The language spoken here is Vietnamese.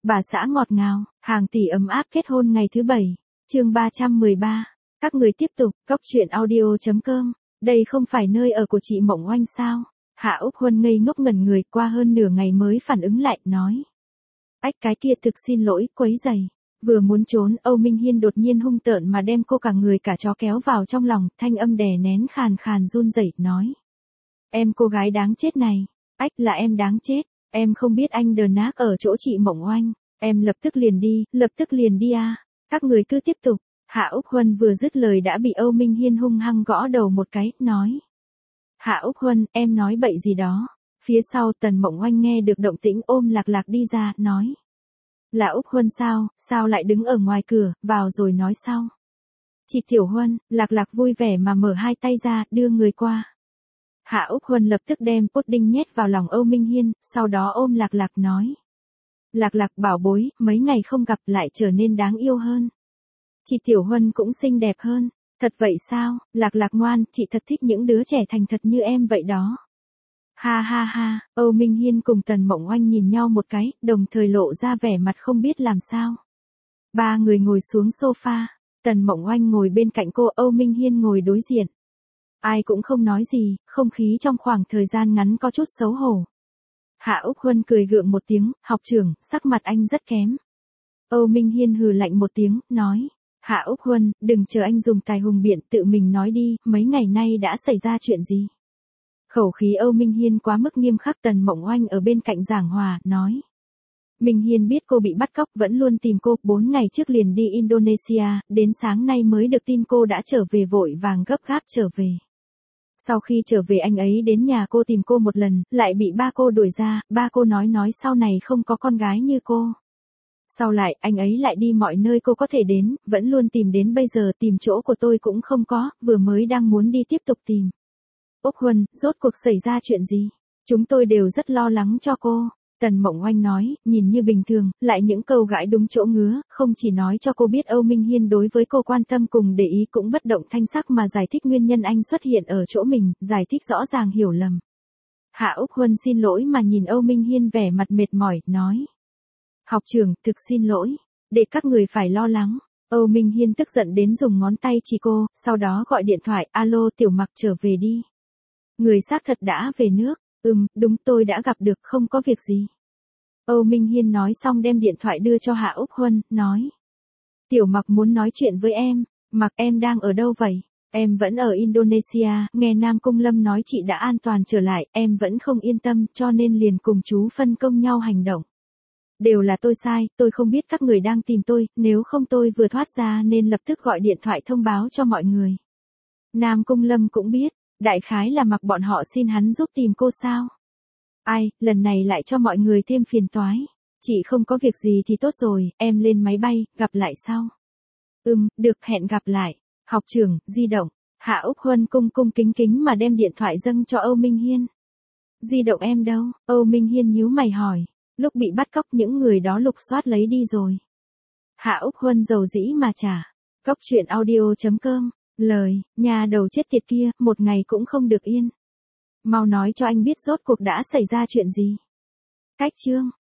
Bà xã ngọt ngào, hàng tỷ ấm áp kết hôn ngày thứ 7. Chương 313. Các người tiếp tục, Cốc truyện audio.com. Đây không phải nơi ở của chị Mộng Oanh sao? Hạ Úc Huân ngây ngốc ngẩn người, qua hơn nửa ngày mới phản ứng lại, nói. Ách, cái kia thực xin lỗi, quấy rầy. Vừa muốn trốn, Âu Minh Hiên đột nhiên hung tợn mà đem cô cả người cả chó kéo vào trong lòng, thanh âm đè nén khàn khàn run rẩy, nói. Em cô gái đáng chết này. Ách, là em đáng chết. Em không biết anh đờ nác ở chỗ chị Mộng Oanh. Em lập tức liền đi à. Các người cứ tiếp tục. Hạ Úc Huân vừa dứt lời đã bị Âu Minh Hiên hung hăng gõ đầu một cái, nói. Hạ Úc Huân, em nói bậy gì đó. Phía sau Tần Mộng Oanh nghe được động tĩnh ôm Lạc Lạc đi ra, nói. Là Úc Huân sao lại đứng ở ngoài cửa, vào rồi nói sau. Chị Tiểu Huân, Lạc Lạc vui vẻ mà mở hai tay ra, đưa người qua. Hạ Úc Huân lập tức đem pudding nhét vào lòng Âu Minh Hiên, sau đó ôm Lạc Lạc nói. Lạc Lạc bảo bối, mấy ngày không gặp lại trở nên đáng yêu hơn. Chị Tiểu Huân cũng xinh đẹp hơn. Thật vậy sao, Lạc Lạc ngoan, chị thật thích những đứa trẻ thành thật như em vậy đó. Ha ha ha, Âu Minh Hiên cùng Tần Mộng Oanh nhìn nhau một cái, đồng thời lộ ra vẻ mặt không biết làm sao. Ba người ngồi xuống sofa, Tần Mộng Oanh ngồi bên cạnh cô, Âu Minh Hiên ngồi đối diện. Ai cũng không nói gì, không khí trong khoảng thời gian ngắn có chút xấu hổ. Hạ Úc Huân cười gượng một tiếng, học trưởng, sắc mặt anh rất kém. Âu Minh Hiên hừ lạnh một tiếng, nói. Hạ Úc Huân, đừng chờ anh dùng tài hùng biện, tự mình nói đi, mấy ngày nay đã xảy ra chuyện gì? Khẩu khí Âu Minh Hiên quá mức nghiêm khắc. Tần Mộng Oanh ở bên cạnh giảng hòa, nói. Minh Hiên biết cô bị bắt cóc, vẫn luôn tìm cô, 4 ngày trước liền đi Indonesia, đến sáng nay mới được tin cô đã trở về, vội vàng gấp gáp trở về. Sau khi trở về anh ấy đến nhà cô tìm cô một lần, lại bị ba cô đuổi ra, ba cô nói sau này không có con gái như cô. Sau lại, anh ấy lại đi mọi nơi cô có thể đến, vẫn luôn tìm đến bây giờ, tìm chỗ của tôi cũng không có, vừa mới đang muốn đi tiếp tục tìm. Úc Huân, rốt cuộc xảy ra chuyện gì? Chúng tôi đều rất lo lắng cho cô. Tần Mộng Oanh nói, nhìn như bình thường, lại những câu gãi đúng chỗ ngứa, không chỉ nói cho cô biết Âu Minh Hiên đối với cô quan tâm cùng để ý, cũng bất động thanh sắc mà giải thích nguyên nhân anh xuất hiện ở chỗ mình, giải thích rõ ràng hiểu lầm. Hạ Úc Huân xin lỗi mà nhìn Âu Minh Hiên vẻ mặt mệt mỏi, nói. Học trưởng, thực xin lỗi, để các người phải lo lắng. Âu Minh Hiên tức giận đến dùng ngón tay chỉ cô, sau đó gọi điện thoại, alo Tiểu Mặc trở về đi. Người xác thật đã về nước, đúng tôi đã gặp được, không có việc gì. Âu Minh Hiên nói xong đem điện thoại đưa cho Hạ Úc Huân, nói. Tiểu Mặc muốn nói chuyện với em. Mặc, em đang ở đâu vậy? Em vẫn ở Indonesia, nghe Nam Cung Lâm nói chị đã an toàn trở lại, em vẫn không yên tâm, cho nên liền cùng chú phân công nhau hành động. Đều là tôi sai, tôi không biết các người đang tìm tôi, nếu không tôi vừa thoát ra nên lập tức gọi điện thoại thông báo cho mọi người. Nam Cung Lâm cũng biết, đại khái là Mặc bọn họ xin hắn giúp tìm cô sao. Ai, lần này lại cho mọi người thêm phiền toái. Chị không có việc gì thì tốt rồi, em lên máy bay, gặp lại sau. Được, hẹn gặp lại. Học trưởng, di động. Hạ Úc Huân cung kính kính mà đem điện thoại dâng cho Âu Minh Hiên. Di động em đâu? Âu Minh Hiên nhíu mày hỏi. Lúc bị bắt cóc những người đó lục soát lấy đi rồi. Hạ Úc Huân dầu dĩ mà trả. Cốc truyện audio.com. Lời, nhà đầu chết tiệt kia, một ngày cũng không được yên. Mau nói cho anh biết rốt cuộc đã xảy ra chuyện gì. Cách chương.